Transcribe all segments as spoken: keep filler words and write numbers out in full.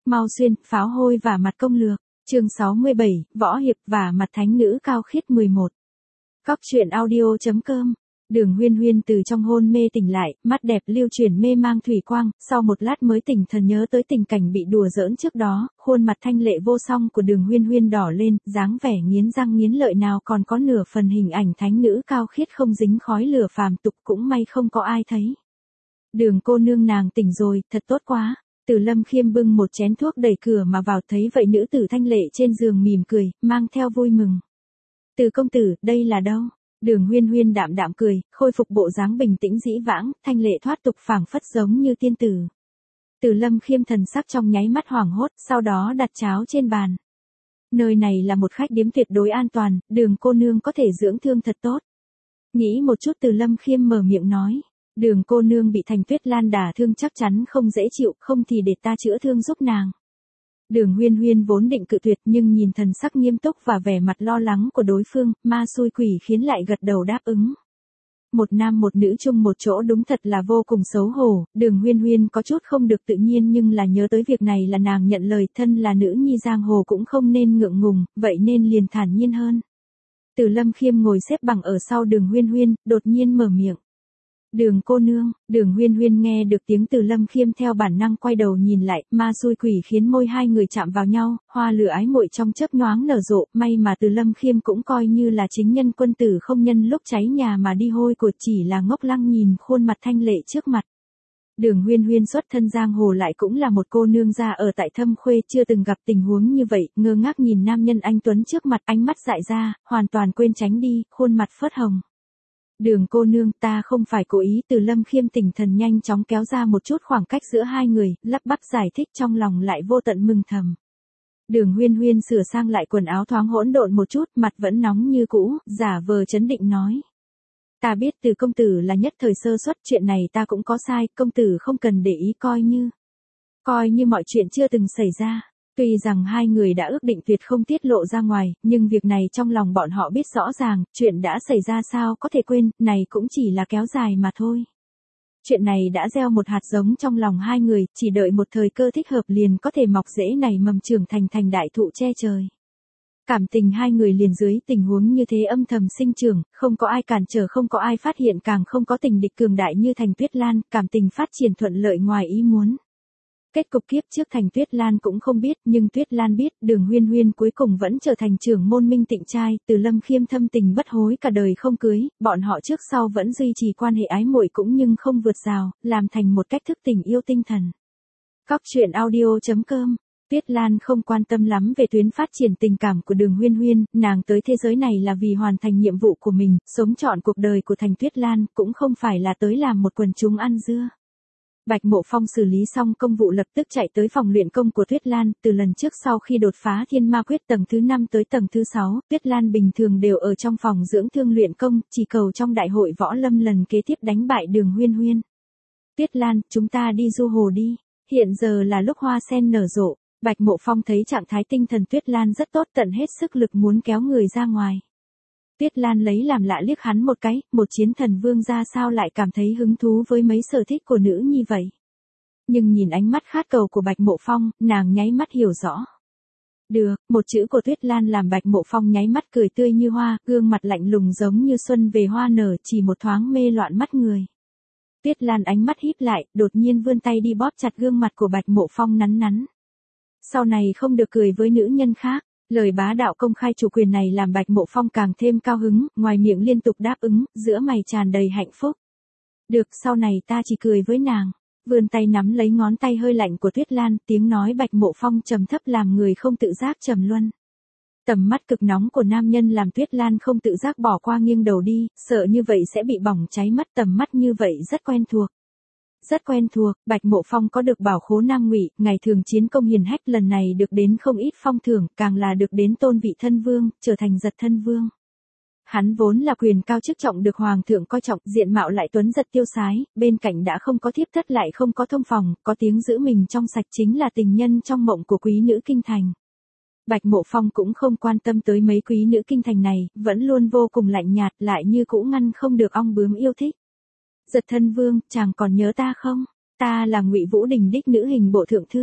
Mau Xuyên, pháo hôi và mặt công lược. Chương sáu mươi bảy, võ hiệp và mặt thánh nữ cao khiết mười một. Cóc truyện audio chấm com. Đường Huyên Huyên từ trong hôn mê tỉnh lại, mắt đẹp lưu chuyển mê mang thủy quang, sau một lát mới tỉnh thần nhớ tới tình cảnh bị đùa giỡn trước đó, khuôn mặt thanh lệ vô song của Đường Huyên Huyên đỏ lên, dáng vẻ nghiến răng nghiến lợi nào còn có nửa phần hình ảnh thánh nữ cao khiết không dính khói lửa phàm tục, cũng may không có ai thấy. Đường cô nương nàng tỉnh rồi, thật tốt quá. Từ Lâm Khiêm bưng một chén thuốc đẩy cửa mà vào, thấy vậy nữ tử thanh lệ trên giường mỉm cười, mang theo vui mừng. Từ công tử, đây là đâu? Đường Huyên Huyên đạm đạm cười, khôi phục bộ dáng bình tĩnh dĩ vãng, thanh lệ thoát tục phảng phất giống như tiên tử. Từ Lâm Khiêm thần sắc trong nháy mắt hoảng hốt, sau đó đặt cháo trên bàn. Nơi này là một khách điếm tuyệt đối an toàn, Đường cô nương có thể dưỡng thương thật tốt. Nghĩ một chút Từ Lâm Khiêm mở miệng nói. Đường cô nương bị Thành Tuyết Lan đả thương chắc chắn không dễ chịu, không thì để ta chữa thương giúp nàng. Đường Huyên Huyên vốn định cự tuyệt nhưng nhìn thần sắc nghiêm túc và vẻ mặt lo lắng của đối phương, ma xui quỷ khiến lại gật đầu đáp ứng. Một nam một nữ chung một chỗ đúng thật là vô cùng xấu hổ, Đường Huyên Huyên có chút không được tự nhiên nhưng là nhớ tới việc này là nàng nhận lời thân là nữ nhi giang hồ cũng không nên ngượng ngùng, vậy nên liền thản nhiên hơn. Từ Lâm Khiêm ngồi xếp bằng ở sau Đường Huyên Huyên, đột nhiên mở miệng. Đường cô nương, Đường Huyên Huyên nghe được tiếng Từ Lâm Khiêm theo bản năng quay đầu nhìn lại, ma xui quỷ khiến môi hai người chạm vào nhau, hoa lửa ái muội trong chớp nhoáng nở rộ, may mà Từ Lâm Khiêm cũng coi như là chính nhân quân tử không nhân lúc cháy nhà mà đi hôi của, chỉ là ngốc lăng nhìn khuôn mặt thanh lệ trước mặt. Đường Huyên Huyên xuất thân giang hồ lại cũng là một cô nương gia ở tại Thâm Khuê, chưa từng gặp tình huống như vậy, ngơ ngác nhìn nam nhân anh tuấn trước mặt, ánh mắt dại ra, hoàn toàn quên tránh đi, khuôn mặt phớt hồng. Đường cô nương, ta không phải cố ý. Từ Lâm Khiêm tỉnh thần nhanh chóng kéo ra một chút khoảng cách giữa hai người, lắp bắp giải thích trong lòng lại vô tận mừng thầm. Đường Huyên Huyên sửa sang lại quần áo thoáng hỗn độn một chút, mặt vẫn nóng như cũ, giả vờ trấn định nói. Ta biết Từ công tử là nhất thời sơ suất, chuyện này ta cũng có sai, công tử không cần để ý, coi như. Coi như mọi chuyện chưa từng xảy ra. Tuy rằng hai người đã ước định tuyệt không tiết lộ ra ngoài, nhưng việc này trong lòng bọn họ biết rõ ràng, chuyện đã xảy ra sao có thể quên, này cũng chỉ là kéo dài mà thôi. Chuyện này đã gieo một hạt giống trong lòng hai người, chỉ đợi một thời cơ thích hợp liền có thể mọc rễ nảy mầm trưởng thành thành đại thụ che trời. Cảm tình hai người liền dưới tình huống như thế âm thầm sinh trưởng, không có ai cản trở, không có ai phát hiện, càng không có tình địch cường đại như Thành Tuyết Lan, cảm tình phát triển thuận lợi ngoài ý muốn. Kết cục kiếp trước Thành Tuyết Lan cũng không biết, nhưng Tuyết Lan biết, Đường Huyên Huyên cuối cùng vẫn trở thành trưởng môn minh tịnh trai, Từ Lâm Khiêm thâm tình bất hối cả đời không cưới, bọn họ trước sau vẫn duy trì quan hệ ái muội cũng nhưng không vượt rào, làm thành một cách thức tình yêu tinh thần. Cóc truyện audio chấm com. Tuyết Lan không quan tâm lắm về tuyến phát triển tình cảm của Đường Huyên Huyên, nàng tới thế giới này là vì hoàn thành nhiệm vụ của mình, sống trọn cuộc đời của Thành Tuyết Lan, cũng không phải là tới làm một quần chúng ăn dưa. Bạch Mộ Phong xử lý xong công vụ lập tức chạy tới phòng luyện công của Tuyết Lan, từ lần trước sau khi đột phá Thiên Ma Quyết tầng thứ năm tới tầng thứ sáu, Tuyết Lan bình thường đều ở trong phòng dưỡng thương luyện công, chỉ cầu trong đại hội võ lâm lần kế tiếp đánh bại Đường Huyên Huyên. Tuyết Lan, chúng ta đi du hồ đi, hiện giờ là lúc hoa sen nở rộ. Bạch Mộ Phong thấy trạng thái tinh thần Tuyết Lan rất tốt, tận hết sức lực muốn kéo người ra ngoài. Tuyết Lan lấy làm lạ liếc hắn một cái, một chiến thần vương ra sao lại cảm thấy hứng thú với mấy sở thích của nữ nhi vậy. Nhưng nhìn ánh mắt khát cầu của Bạch Mộ Phong, nàng nháy mắt hiểu rõ. Được, một chữ của Tuyết Lan làm Bạch Mộ Phong nháy mắt cười tươi như hoa, gương mặt lạnh lùng giống như xuân về hoa nở, chỉ một thoáng mê loạn mắt người. Tuyết Lan ánh mắt híp lại, đột nhiên vươn tay đi bóp chặt gương mặt của Bạch Mộ Phong nắn nắn. Sau này không được cười với nữ nhân khác. Lời bá đạo công khai chủ quyền này làm Bạch Mộ Phong càng thêm cao hứng, ngoài miệng liên tục đáp ứng, giữa mày tràn đầy hạnh phúc. Được, sau này ta chỉ cười với nàng. Vươn tay nắm lấy ngón tay hơi lạnh của Tuyết Lan, tiếng nói Bạch Mộ Phong trầm thấp làm người không tự giác trầm luân. Tầm mắt cực nóng của nam nhân làm Tuyết Lan không tự giác bỏ qua nghiêng đầu đi, sợ như vậy sẽ bị bỏng cháy mắt, tầm mắt như vậy rất quen thuộc. Rất quen thuộc, Bạch Mộ Phong có được bảo khố Nam Ngụy, ngày thường chiến công hiển hách, lần này được đến không ít phong thưởng, càng là được đến tôn vị thân vương, trở thành giật thân vương. Hắn vốn là quyền cao chức trọng được hoàng thượng coi trọng, diện mạo lại tuấn giật tiêu sái, bên cạnh đã không có thiếp thất lại không có thông phòng, có tiếng giữ mình trong sạch, chính là tình nhân trong mộng của quý nữ kinh thành. Bạch Mộ Phong cũng không quan tâm tới mấy quý nữ kinh thành này, vẫn luôn vô cùng lạnh nhạt, lại như cũ ngăn không được ong bướm yêu thích. Giật thân vương, chàng còn nhớ ta không? Ta là Ngụy Vũ Đình đích nữ hình bộ thượng thư.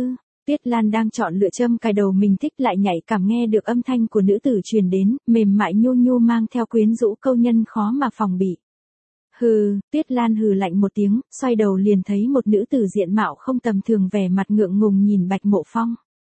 Tuyết Lan đang chọn lựa châm cài đầu mình thích lại nhạy cảm nghe được âm thanh của nữ tử truyền đến, mềm mại nhu nhu mang theo quyến rũ câu nhân khó mà phòng bị. Hừ, Tuyết Lan hừ lạnh một tiếng, xoay đầu liền thấy một nữ tử diện mạo không tầm thường vẻ mặt ngượng ngùng nhìn Bạch Mộ Phong.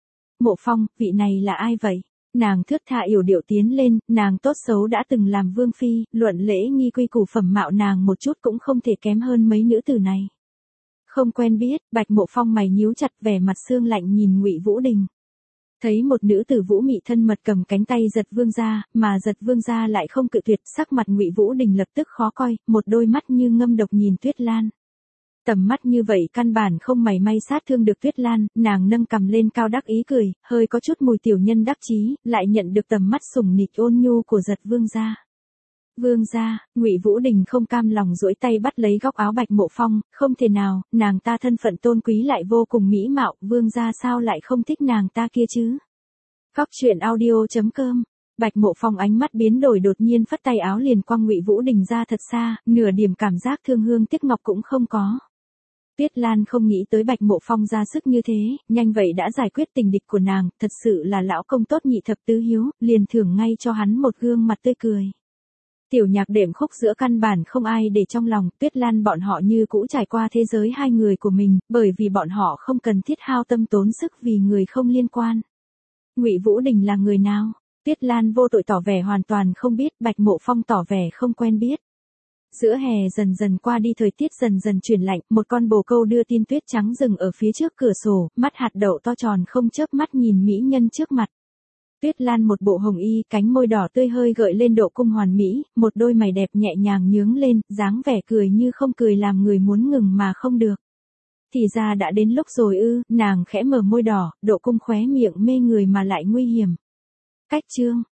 Mộ Phong, vị này là ai vậy? Nàng thướt tha yểu điệu tiến lên, nàng tốt xấu đã từng làm vương phi, luận lễ nghi quy củ phẩm mạo nàng một chút cũng không thể kém hơn mấy nữ tử này. Không quen biết, Bạch Mộ Phong mày nhíu chặt vẻ mặt sương lạnh nhìn Ngụy Vũ Đình. Thấy một nữ tử vũ mị thân mật cầm cánh tay giật vương gia, mà giật vương gia lại không cự tuyệt, sắc mặt Ngụy Vũ Đình lập tức khó coi, một đôi mắt như ngâm độc nhìn Tuyết Lan. Tầm mắt như vậy căn bản không mảy may sát thương được Tuyết Lan, nàng nâng cằm lên cao đắc ý cười, hơi có chút mùi tiểu nhân đắc chí, lại nhận được tầm mắt sủng nịch ôn nhu của giật vương gia. Vương gia, Ngụy Vũ Đình không cam lòng duỗi tay bắt lấy góc áo Bạch Mộ Phong, không thể nào, nàng ta thân phận tôn quý lại vô cùng mỹ mạo, vương gia sao lại không thích nàng ta kia chứ? Góc truyện audio chấm com. Bạch Mộ Phong ánh mắt biến đổi đột nhiên phất tay áo liền quăng Ngụy Vũ Đình ra thật xa, nửa điểm cảm giác thương hương tiếc ngọc cũng không có. Tuyết Lan không nghĩ tới Bạch Mộ Phong ra sức như thế, nhanh vậy đã giải quyết tình địch của nàng, thật sự là lão công tốt nhị thập tứ hiếu, liền thưởng ngay cho hắn một gương mặt tươi cười. Tiểu nhạc đệm khúc giữa căn bản không ai để trong lòng, Tuyết Lan bọn họ như cũ trải qua thế giới hai người của mình, bởi vì bọn họ không cần thiết hao tâm tốn sức vì người không liên quan. Ngụy Vũ Đình là người nào? Tuyết Lan vô tội tỏ vẻ hoàn toàn không biết, Bạch Mộ Phong tỏ vẻ không quen biết. Giữa hè dần dần qua đi, thời tiết dần dần chuyển lạnh, một con bồ câu đưa tin tuyết trắng dừng ở phía trước cửa sổ, mắt hạt đậu to tròn không chớp mắt nhìn mỹ nhân trước mặt. Tuyết Lan một bộ hồng y, cánh môi đỏ tươi hơi gợi lên độ cung hoàn mỹ, một đôi mày đẹp nhẹ nhàng nhướng lên, dáng vẻ cười như không cười làm người muốn ngừng mà không được. Thì ra đã đến lúc rồi ư, nàng khẽ mở môi đỏ, độ cung khóe miệng mê người mà lại nguy hiểm. Cách chương